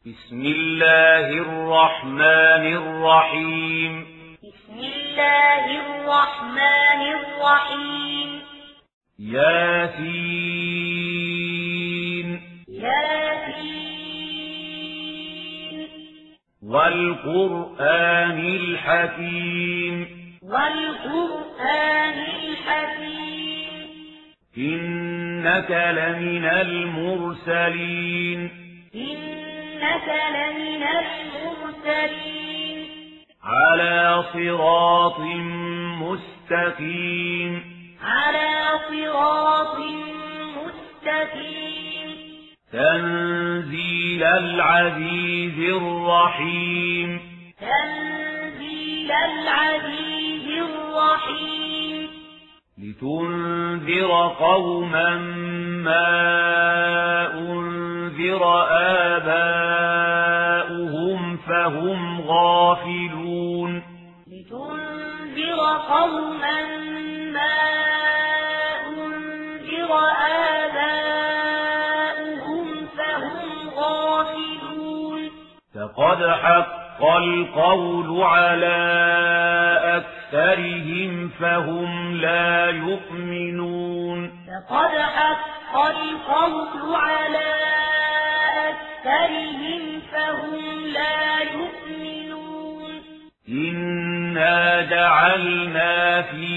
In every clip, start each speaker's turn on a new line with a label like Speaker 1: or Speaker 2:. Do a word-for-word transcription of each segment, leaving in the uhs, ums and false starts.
Speaker 1: بسم الله الرحمن الرحيم
Speaker 2: بسم الله الرحمن الرحيم
Speaker 1: ياسين
Speaker 2: ياسين
Speaker 1: والقرآن الحكيم
Speaker 2: والقرآن الحكيم
Speaker 1: إنك لمن المرسلين
Speaker 2: إنك لمن المرسلين
Speaker 1: على صراط مستقيم
Speaker 2: على صراط مستقيم
Speaker 1: تنزيل العزيز الرحيم
Speaker 2: تنزيل العزيز الرحيم
Speaker 1: لتنذر قوما ما أنذر آباؤهم فهم غافلون
Speaker 2: لتنذر قوما ما أنذر آباؤهم فهم غافلون
Speaker 1: فقد حق القول على أكثرهم فهم لا يؤمنون
Speaker 2: فقد حق القول على أكثرهم فهم لا يؤمنون
Speaker 1: إنا جعلنا في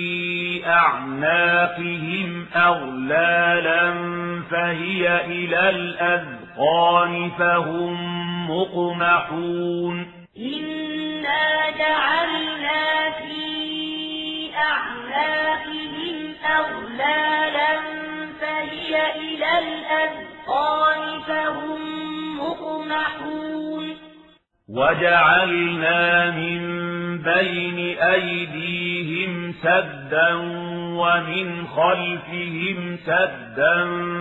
Speaker 1: أعناقهم أغلالا فهي إلى الأذقان فهم مقمحون
Speaker 2: إنا جعلنا في أعناقهم أغلالا فهي إلى الأذقان فهم مقمحون
Speaker 1: وجعلنا من بين أيديهم سدا ومن خلفهم سدا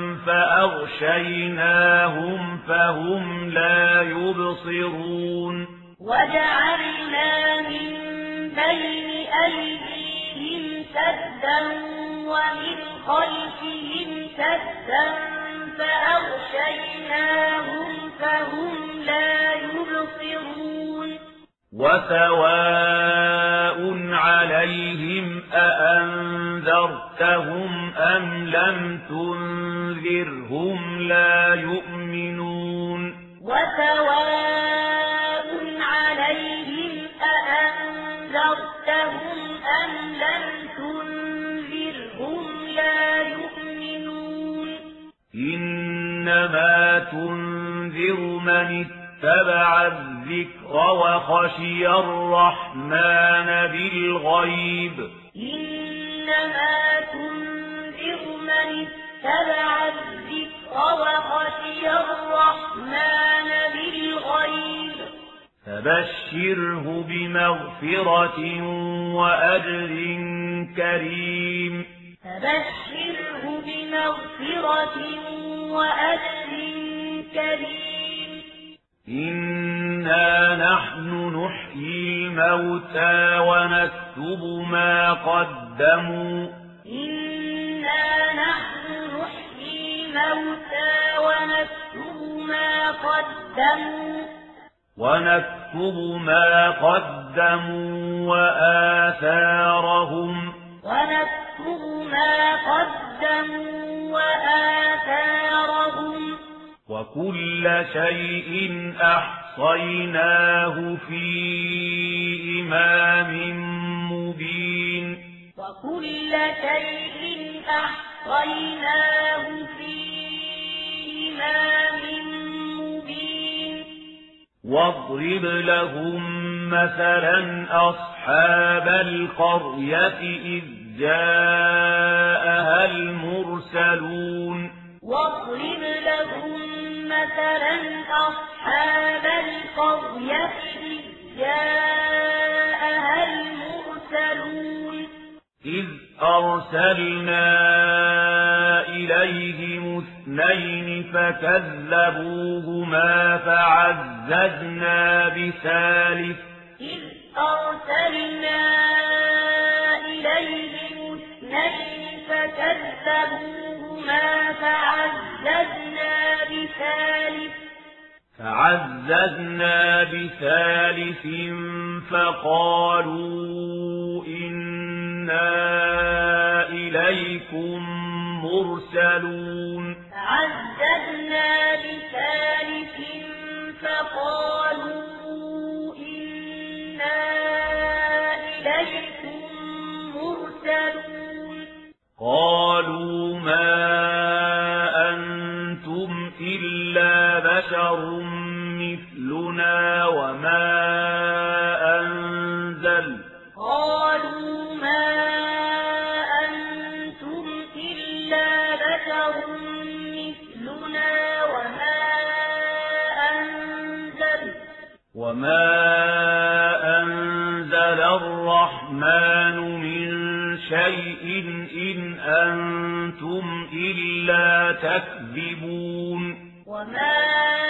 Speaker 1: فأغشيناهم فهم لا يبصرون
Speaker 2: وجعلنا من بين أيديهم سدا ومن خلفهم سدا فأغشيناهم فهم لا يبصرون
Speaker 1: وسواء عليهم أأنذرتهم أم لم تنذرهم لا يؤمنون
Speaker 2: وسواء عليهم أأنذرتهم أم لم تنذرهم لا يؤمنون
Speaker 1: إنما تنذر من اتبع الذكر وخشي الرحمن بالغيب
Speaker 2: إنما تنذر من اتبع الذكر وخشي الرحمن بالغيب
Speaker 1: فبشره بمغفرة وأجر كريم
Speaker 2: فبشره بمغفرة وأجر كريم
Speaker 1: إنا نحن نحيي الموتى ونكتب ما قدموا
Speaker 2: إنا نحن نحيي الموتى ونكتب ما قدموا
Speaker 1: ونكتب ما قدموا وآثارهم
Speaker 2: ونكتب ما قدموا وآثارهم
Speaker 1: وكل شيء أحصيناه في إمام مبين
Speaker 2: وكل شيء أحصيناه في إمام مبين
Speaker 1: واضرب لهم مثلا أصحاب القرية إذ جاءها المرسلون
Speaker 2: واضرب لهم مثلا أصحاب القرية إذ جاءها المرسلون
Speaker 1: إذ أرسلنا إليهم اثنين فكذبوهما فعززنا بثالث
Speaker 2: إذ أرسلنا إليهم اثنين فكذبوهما فعززنا بثالث
Speaker 1: فعززنا بثالث فقالوا إنا إليكم مرسلون
Speaker 2: فعززنا بثالث فقالوا إنا إليكم مرسلون
Speaker 1: قالوا ما أنتم إلا بشر مثلنا وما أنزل
Speaker 2: قالوا ما أنتم إلا بشر مثلنا وما أنزل
Speaker 1: وما أنزل الرحمن من شيء إن أنتم إلا تكذبون
Speaker 2: وما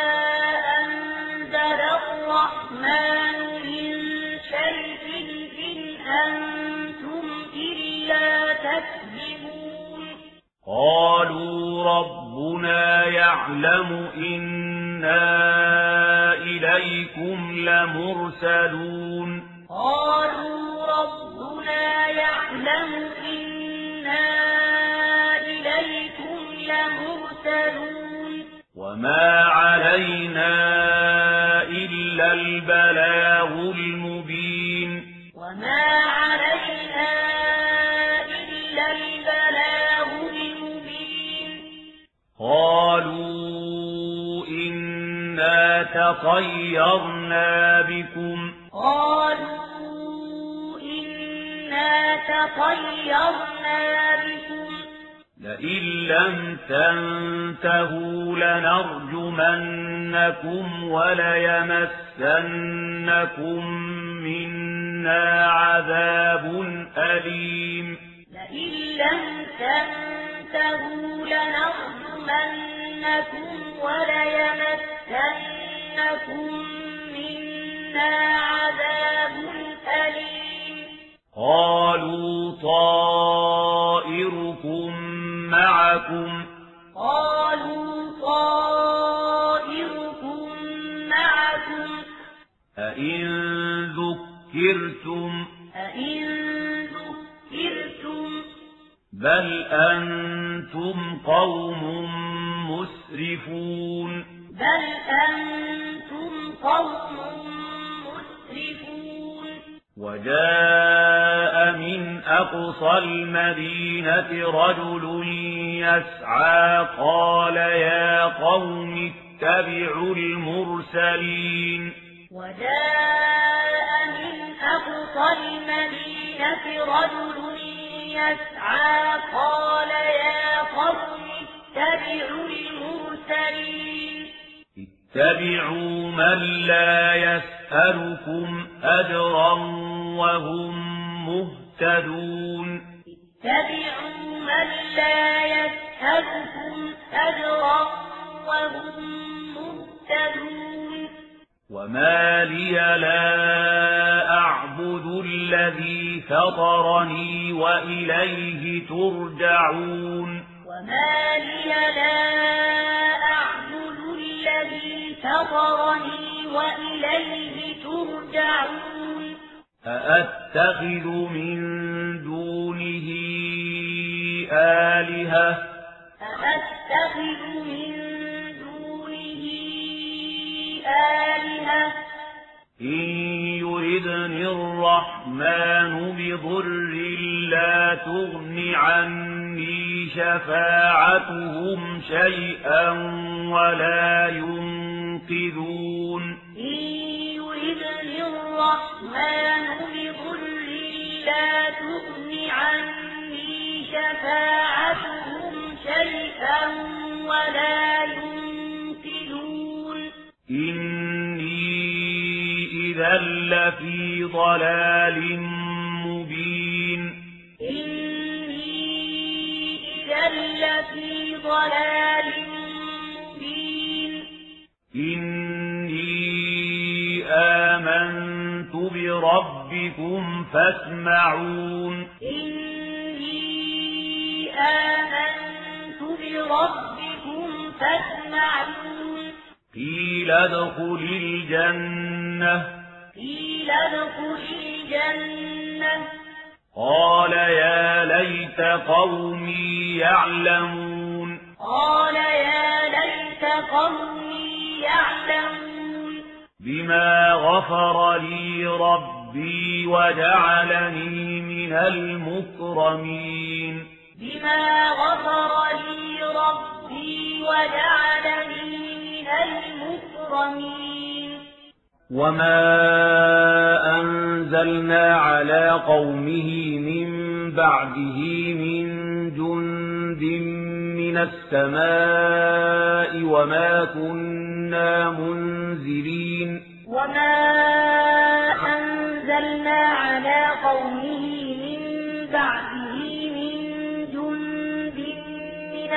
Speaker 2: أنزل الرحمن من شيء إن أنتم إلا تكذبون
Speaker 1: قالوا ربنا يعلم إنا إليكم لمرسلون
Speaker 2: قالوا ربنا يعلم إنا إليكم لمرسلون
Speaker 1: وما علينا إلا البلاغ المبين
Speaker 2: وما علينا إلا البلاغ المبين
Speaker 1: قالوا إنا تطيرنا بكم
Speaker 2: قالوا إنا تطيرنا بكم
Speaker 1: لئن لم تنتهوا لنرجمنكم وليمسنكم منا عذاب أليم
Speaker 2: لئن لم تنتهوا لنرجمنكم وليمسنكم منا عذاب أليم
Speaker 1: قالوا طائركم معكم
Speaker 2: قالوا طائركم معكم
Speaker 1: أئن ذكرتم
Speaker 2: أئن ذكرتم
Speaker 1: بل أنتم قوم مسرفون
Speaker 2: بل أنتم قوم مسرفون
Speaker 1: وجاء من أقصى المدينة رجل يسعى قال يا قوم اتبعوا المرسلين
Speaker 2: وجاء من أقصى المدينة رجل يسعى قال يا قوم اتبعوا المرسلين
Speaker 1: اتبعوا من لا يسألكم أجرا وهم مهتدون
Speaker 2: اتبعوا من لا يسألكم أجرا وهم مهتدون
Speaker 1: وما لي لا أعبد الذي فطرني وإليه ترجعون
Speaker 2: وما لي لا أعبد الذي فطرني وإليه ترجعون
Speaker 1: أأتخذ من دونه آلهة
Speaker 2: أأتخذ من دونه آلهة
Speaker 1: إن يردني الرحمن بضر لا تغن عني شفاعتهم شيئا ولا ينقذون
Speaker 2: إن يردني الرحمن بضر لا تغن عني شفاعتهم شيئا ولا ينقذون
Speaker 1: إني إذا لفي ضلال مبين
Speaker 2: إني إذا لفي ضلال مبين
Speaker 1: إني آمنت بربكم فاسمعون
Speaker 2: إني آمنت بربكم فاسمعون
Speaker 1: قيل ادخل الجنة
Speaker 2: قيل ادخل الجنة
Speaker 1: قال يا ليت قومي يعلمون
Speaker 2: قال يا ليت قومي يعلمون
Speaker 1: بما غفر لي ربي وجعلني من المكرمين
Speaker 2: بما غفر لي ربي وجعلني من المكرمين
Speaker 3: وما أنزلنا على قومه من بعده من جند من السماء وما كنا منزلين
Speaker 2: وما أنزلنا على قومه من بعده من جند من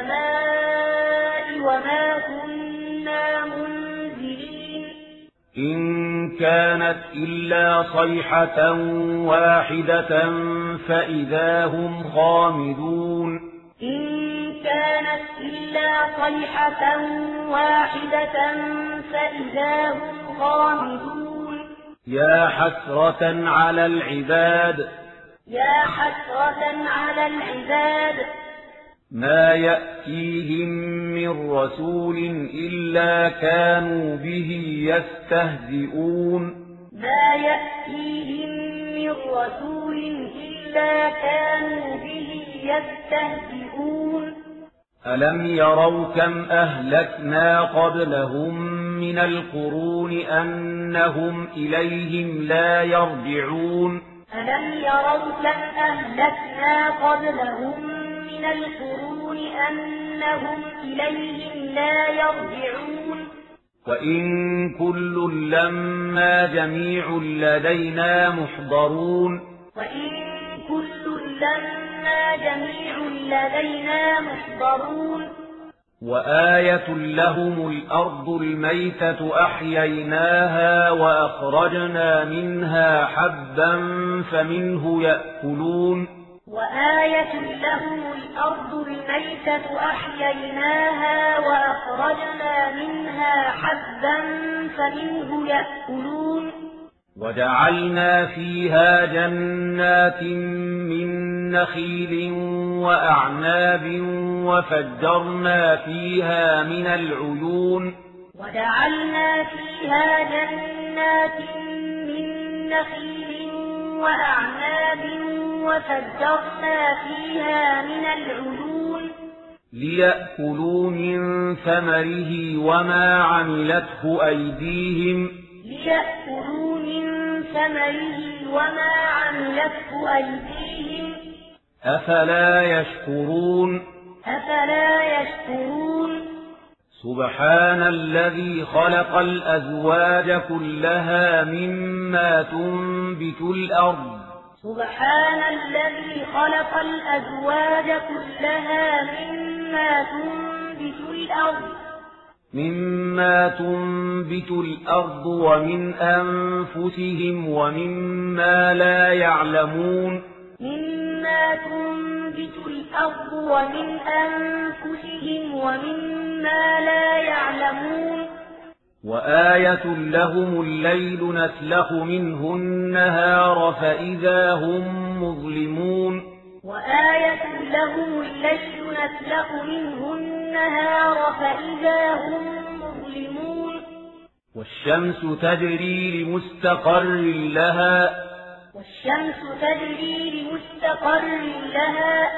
Speaker 2: السماء وما كنا منزلين
Speaker 3: إن كانت إلا صيحة واحدة فإذا هم خامدون
Speaker 2: إن كانت إلا صيحة واحدة فإذا هم خامدون
Speaker 3: يا حسرة على العباد
Speaker 2: يا حسرة على العباد
Speaker 3: ما يأتيهم من رسول إلا كانوا به يستهزئون
Speaker 2: ما يأتيهم من رسول إلا كانوا به يستهزئون
Speaker 3: ألم يروا كم أهلكنا قبلهم من القرون أنهم إليهم لا يرجعون
Speaker 2: ألم يروا كم أهلكنا قبلهم من القرون أنهم إليهم لا يرجعون
Speaker 3: وإن كل لما جميع لدينا محضرون
Speaker 2: وإن كل لما جميع لدينا محضرون
Speaker 3: وآية لهم الأرض الميتة أحييناها وأخرجنا منها حبا فمنه يأكلون
Speaker 2: وآية لهم الأرض الميتة أحييناها وأخرجنا منها حبا فمنه يأكلون
Speaker 3: وجعلنا فيها جنات من نخيل وأعناب وفجرنا فيها من العيون
Speaker 2: وجعلنا فيها جنات من نخيل وأعناب وفجرنا فيها من العيون
Speaker 3: ليأكلوا من ثمره وما عملته أيديهم
Speaker 2: ليأكلوا من ثمره وما عملته أيديهم
Speaker 3: أفلا يشكرون
Speaker 2: أفلا يشكرون
Speaker 3: سبحان الذي خلق الأزواج كلها مما تنبت الأرض
Speaker 2: سبحان الذي خلق الأزواج كلها مما تنبت الأرض
Speaker 3: مما تنبت الأرض ومن أنفسهم ومما لا يعلمون
Speaker 2: مما تنبت الأرض ومن أنفسهم ومما لا يعلمون
Speaker 3: وآية لهم الليل نسلخ منه النهار فإذا هم مظلمون
Speaker 2: وآية لهم الليل نسلخ منه النهار فإذا هم مظلمون
Speaker 3: والشمس تجري لمستقر لها
Speaker 2: والشمس تجري لمستقر لها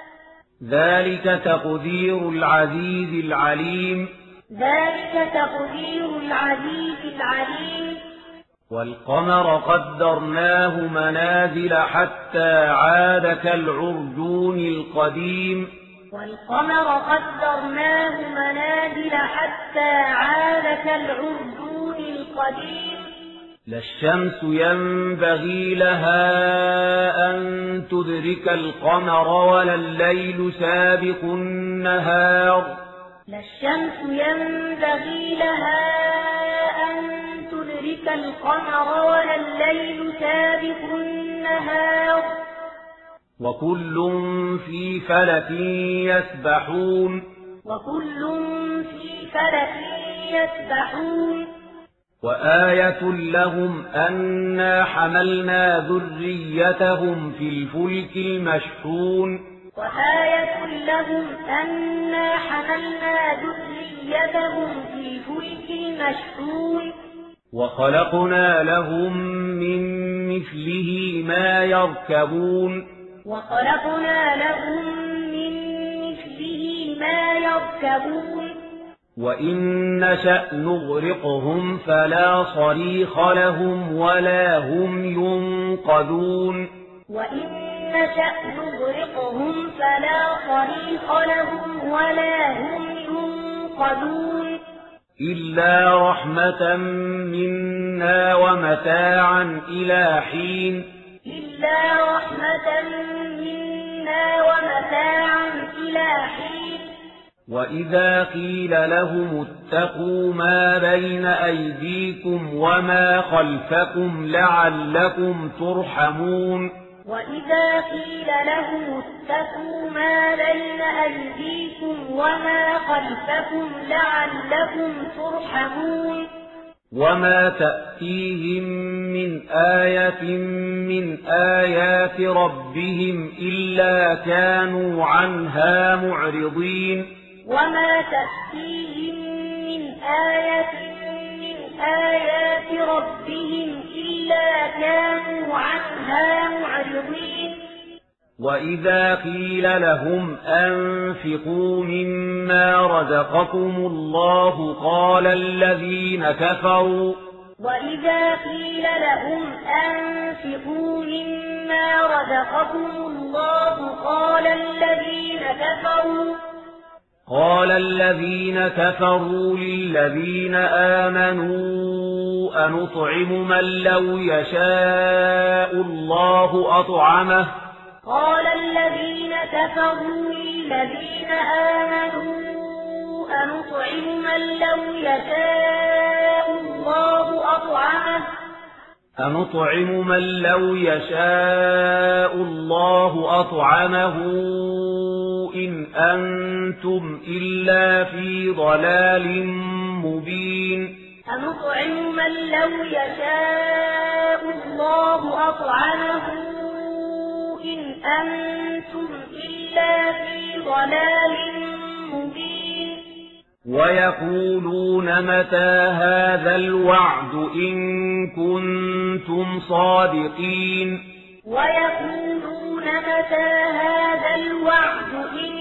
Speaker 3: ذلك تقدير العزيز العليم
Speaker 2: ذلك تقدير العزيز العليم
Speaker 3: والقمر قدرناه منازل حتى عاد كالعرجون القديم
Speaker 2: والقمر قدرناه منازل حتى عاد كالعرجون القديم
Speaker 3: لا الشمس ينبغي لها أن تدرك القمر ولا الليل سابق النهار
Speaker 2: لا الشمس ينبغي لها أن تدرك القمر ولا الليل سابق النهار
Speaker 3: وكل في فلك يسبحون
Speaker 2: وكل في فلك يسبحون
Speaker 3: وآية لهم أنا حملنا ذريتهم في الفلك المشحون
Speaker 2: وآية لهم أنا حملنا ذريتهم في الفلك المشحون
Speaker 3: وخلقنا لهم من مثله ما يركبون
Speaker 2: وخلقنا لهم من مثله ما يركبون
Speaker 3: وإن نشأ نغرقهم فلا صريخ لهم ولا هم ينقذون
Speaker 2: وإن نشأ نغرقهم فلا صريخ لهم ولا هم ينقذون
Speaker 3: إلا رحمة منا ومتاعا إلى حين
Speaker 2: إلا رحمة منا ومتاعا إلى حين
Speaker 3: وإذا قيل لهم اتقوا ما بين أيديكم وما خلفكم لعلكم ترحمون
Speaker 2: وإذا قيل لهم اتقوا ما بين أيديكم وما خلفكم لعلكم ترحمون
Speaker 3: وما تأتيهم من آية من آيات ربهم إلا كانوا عنها معرضين
Speaker 2: وما تأتيهم من آية من آيات ربهم إلا كانوا عنها معرضين
Speaker 3: وإذا قيل لهم أنفقوا مما رزقكم الله قال الذين كفروا
Speaker 2: وإذا قيل لهم أنفقوا مما رزقكم الله قال الذين كفروا
Speaker 3: قال الذين كفروا للذين آمنوا أنطعم من لو يشاء الله أطعمه
Speaker 2: قال الذين كفروا للذين آمنوا أنطعم من لو يشاء الله أطعمه
Speaker 3: أنطعم من لو يشاء الله أطعمه إن أنتم إلا في ضلال مبين
Speaker 2: أنطعم من لو يشاء الله أطعمه إن أنتم إلا في ضلال مبين
Speaker 3: ويقولون متى هذا الوعد إن كنتم صادقين
Speaker 2: ويقولون متى هذا الوعد إن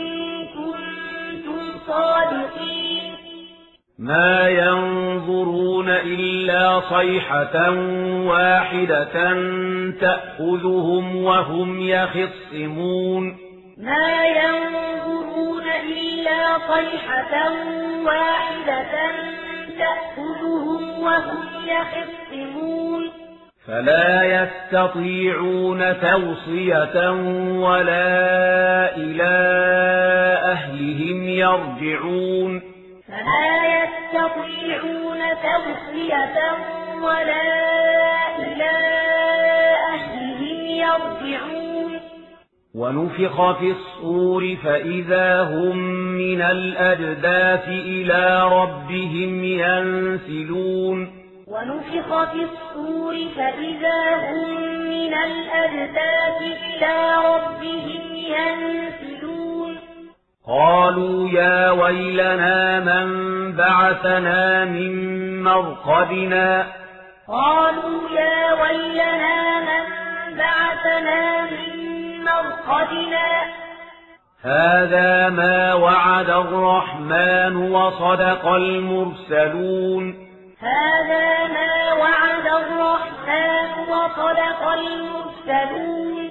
Speaker 2: كنتم صادقين
Speaker 3: ما ينظرون إلا صيحة واحدة تأخذهم وهم يخصمون
Speaker 2: ما ينظرون إلا صيحة واحدة تأخذهم وهم يخصمون
Speaker 3: فلا يستطيعون توصية ولا إلى أهلهم يرجعون
Speaker 2: فلا يستطيعون توصية ولا إلى أهلهم يرجعون
Speaker 3: ونفخ في الصور فإذا هم من الأجداث إلى ربهم ينسلون
Speaker 2: ونفخ في الصور فإذا هم من الأجداث إلى ربهم ينسلون
Speaker 3: قالوا يا ويلنا من بعثنا من مرقدنا
Speaker 2: قالوا يا ويلنا من بعثنا من مرقدنا
Speaker 3: هذا ما وعد الرحمن وصدق المرسلون
Speaker 2: هذا ما وعد الرحمن وصدق المرسلون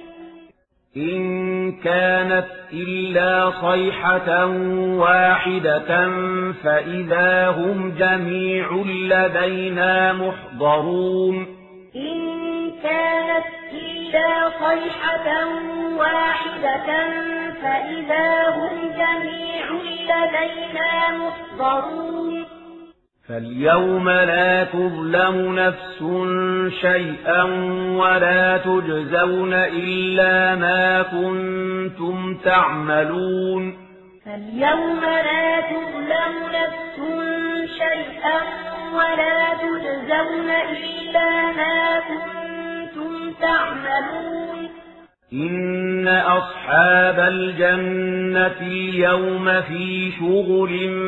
Speaker 3: إن كانت إلا صيحة واحدة فإذا هم جميع لدينا محضرون
Speaker 2: إن كانت إلا صيحة واحدة فإذا هم جميع لدينا محضرون
Speaker 3: فاليوم لا تظلم نفس شيئا ولا تجزون إلا ما كنتم تعملون
Speaker 2: فاليوم لا تظلم نفس شيئا ولا تجزون إلا ما كنتم تعملون
Speaker 3: إن أصحاب الجنة اليوم في شغل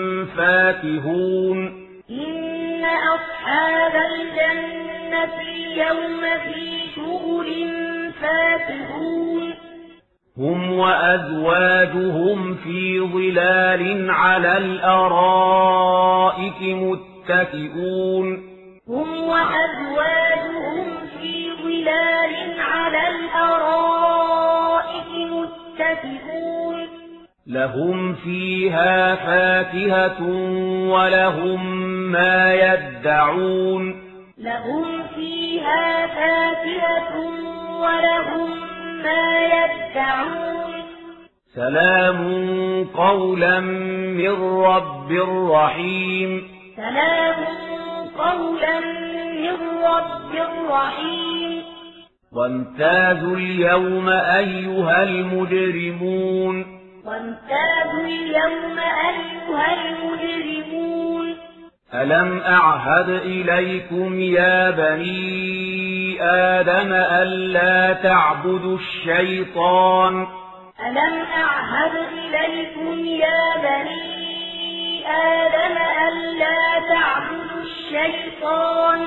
Speaker 3: فاكهون
Speaker 2: إن أصحاب الجنة اليوم في شغل فاكهون
Speaker 3: هم وأزواجهم في ظلال على الأرائك متكئون
Speaker 2: هم وأزواجهم في ظلال على الأرائك متكئون
Speaker 3: لهم فيها فاكهة ولهم ما يدعون
Speaker 2: لهم فيها فاكهة ولهم ما يدعون
Speaker 3: سلام قولا من رب رحيم
Speaker 2: سلام قولا من رب رحيم
Speaker 3: وامتازوا اليوم أيها المجرمون
Speaker 2: وامتازوا اليوم أيها المجرمون
Speaker 3: ألم أعهد إليكم يا بني آدم ألا تعبدوا الشيطان
Speaker 2: ألم أعهد إليكم يا بني آدم ألا تعبدوا الشيطان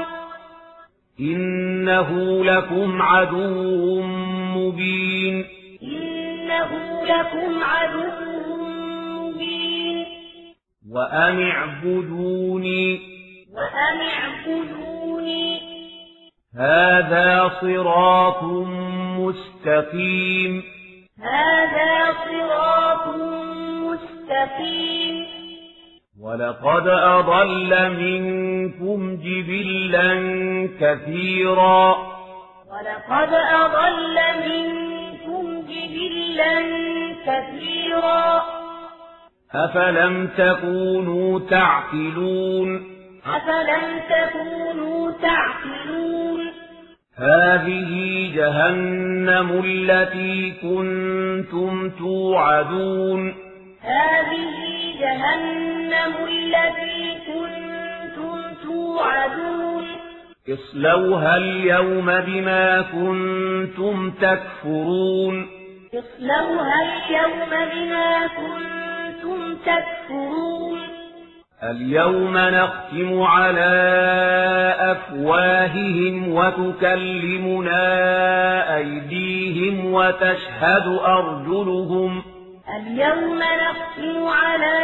Speaker 3: إنه لكم عدو مبين
Speaker 2: إنه لكم عدو مبين
Speaker 3: وأن اعبدوني
Speaker 2: وأن اعبدوني
Speaker 3: هذا صراط مستقيم
Speaker 2: هذا صراط مستقيم
Speaker 3: ولقد أضل منكم جبلا كثيرا
Speaker 2: ولقد أضل منكم جبلا كثيرا
Speaker 3: أفلم تكونوا تعقلون
Speaker 2: أفلم تكونوا تعقلون
Speaker 3: هذه جهنم التي كنتم توعدون
Speaker 2: هذه جهنم التي كنتم توعدون
Speaker 3: اصلوها اليوم بما كنتم تكفرون
Speaker 2: اصلوها اليوم بما كنتم تكفرون
Speaker 3: اليوم نختم على أفواههم وتكلمنا أيديهم وتشهد أرجلهم
Speaker 2: اليوم نختم على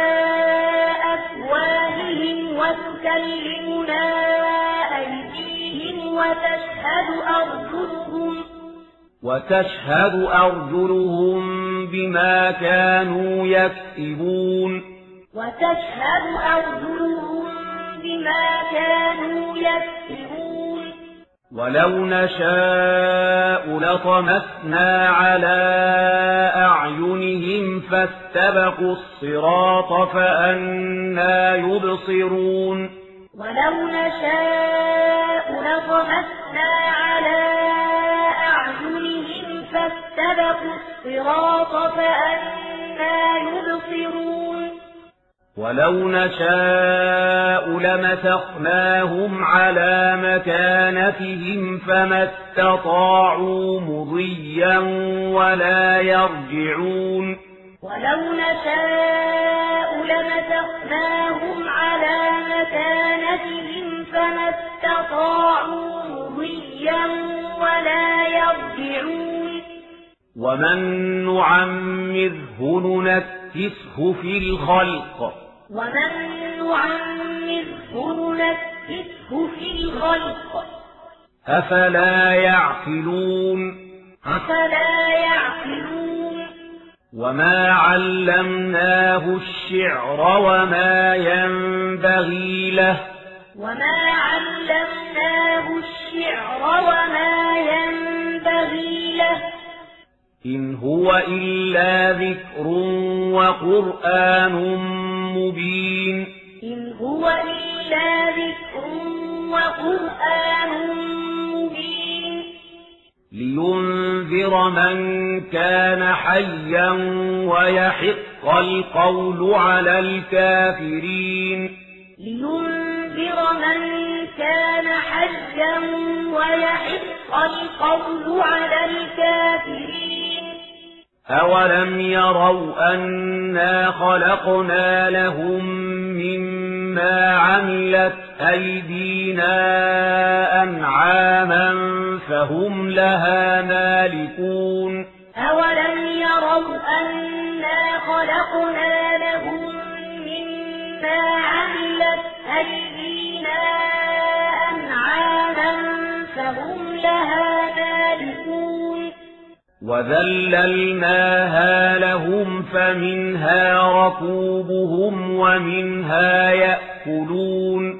Speaker 2: أفواههم وتكلمنا أيديهم وتشهد أرجلهم
Speaker 3: وتشهد أرجلهم بما كانوا يكسبون
Speaker 2: وتشهد أرجلهم بما كانوا يكسبون
Speaker 3: ولو نشاء لطمسنا على أعينهم فاستبقوا الصراط فأنى يبصرون
Speaker 2: ولو نشاء لطمسنا على أعينهم فاستبقوا الصراط فأنى يبصرون
Speaker 3: ولو نشاء لمسخناهم على مكانتهم فما استطاعوا مضيا ولا يرجعون
Speaker 2: ولو نشاء لمسخناهم على مكانتهم فما استطاعوا مضيا ولا يرجعون
Speaker 3: ومن نعمره ننكسه في الخلق
Speaker 2: ومن نعمره ننكسه في الخلق
Speaker 3: أفلا يعقلون
Speaker 2: أفلا يعقلون
Speaker 3: وما علمناه الشعر وما ينبغي له
Speaker 2: وما علمناه الشعر وما ينبغي له
Speaker 3: إن هو إلا ذكر وقرآن مبين
Speaker 2: إن هو إلا ذكر وقرآن مبين
Speaker 3: لينذر من كان حيا ويحق يحق القول على الكافرين
Speaker 2: لينذر من كان حيا ويحق القول على الكافرين
Speaker 3: أولم يروا أنا خلقنا لهم مما عملت أيدينا أنعاما فهم لها مالكون
Speaker 2: أولم يروا أنا خلقنا لهم مما عملت أيدينا أنعاما فهم لها مالكون
Speaker 3: وذللناها لهم فمنها ركوبهم ومنها يأكلون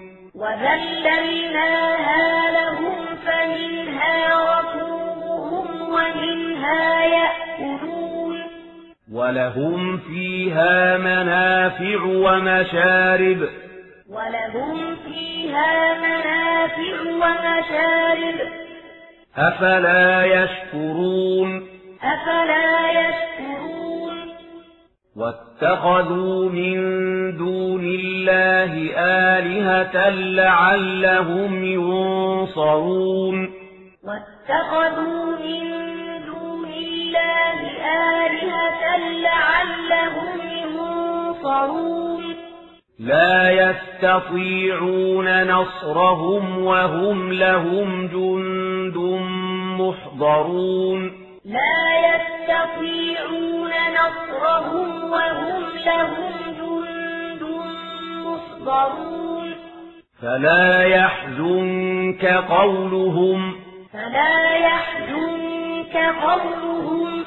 Speaker 2: وذللناها لهم فمنها ركوبهم ومنها يأكلون
Speaker 3: ولهم فيها منافع ومشارب
Speaker 2: ولهم فيها منافع ومشارب
Speaker 3: أفلا يشكرون
Speaker 2: أفلا يشكرون
Speaker 3: واتخذوا من دون الله آلهة لعلهم ينصرون
Speaker 2: واتخذوا من دون الله آلهة لعلهم ينصرون
Speaker 3: لا يستطيعون نصرهم وهم لهم جند محضرون
Speaker 2: لا يستطيعون نصرهم وهم لهم جند محضرون
Speaker 3: فلا يحزنك قولهم
Speaker 2: فلا يحزنك قولهم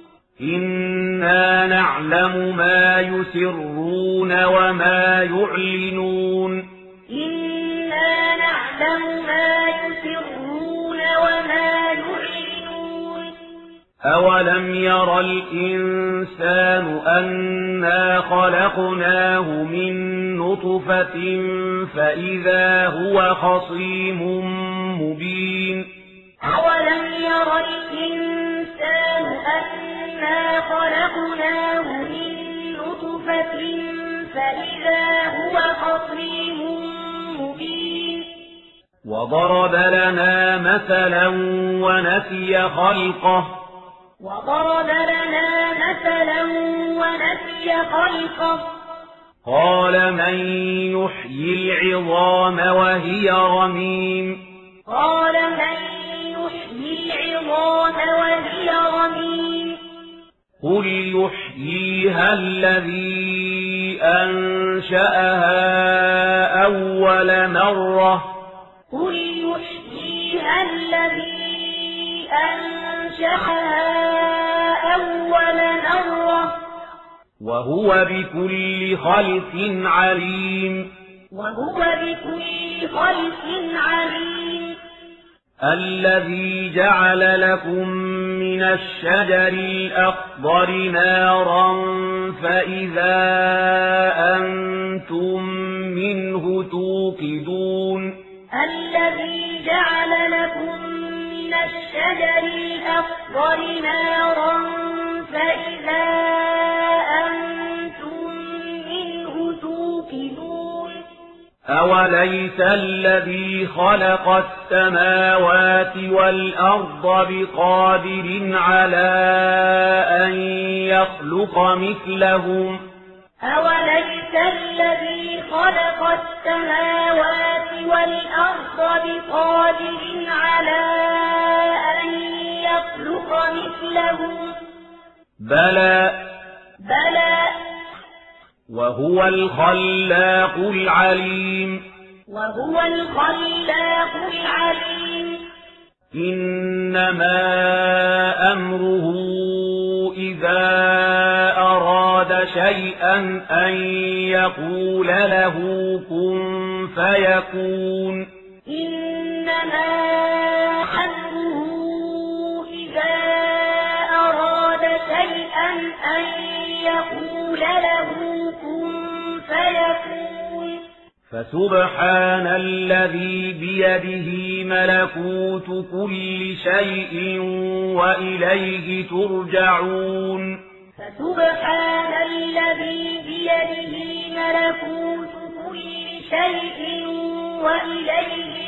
Speaker 3: إنا نعلم ما يسرون وما يعلنون
Speaker 2: إنا نعلم ما يسرون وما يعلنون
Speaker 3: أولم ير الإنسان أنا خلقناه من نطفة فإذا هو خصيم مبين
Speaker 2: أولم ير الإنسان أنا خلقناه من نطفة فإذا هو خصيم مبين
Speaker 3: وضرب لنا مثلا ونسي خلقه
Speaker 2: وضرب لنا مثلا ونسي خلقه
Speaker 3: قال من يحيي العظام وهي رميم
Speaker 2: قال من يحيي العظام وهي رميم
Speaker 3: قل يحييها الذي أنشأها أول مرة
Speaker 2: قل يحييها الذي أنشأها أول مرة
Speaker 3: وهو بكل خلق عليم
Speaker 2: وهو بكل خلق عليم
Speaker 3: الذي جعل لكم من الشجر الأخضر نارا فإذا أنتم منه توقدون
Speaker 2: الذي جعل لكم من الشجر الأخضر نارا فإذا أنتم منه توقدون
Speaker 3: أوليس الذي خلق السماوات والأرض بقادر على أن يخلق مثلهم
Speaker 2: أوليس الذي خلق السماوات والأرض بقادر على أن يخلق مثلهم
Speaker 3: بلى
Speaker 2: بلى
Speaker 3: وهو الخلاق العليم
Speaker 2: وهو الخلاق العليم
Speaker 3: إنما أمره إذا أراد شيئا أن يقول له كن فيكون
Speaker 2: إنما أمره إذا أراد شيئا أن يقول له كن فيكون
Speaker 3: فسبحان الذي بيده ملكوت كل شيء وإليه ترجعون
Speaker 2: فسبحان الذي بيده ملكوت كل شيء وإليه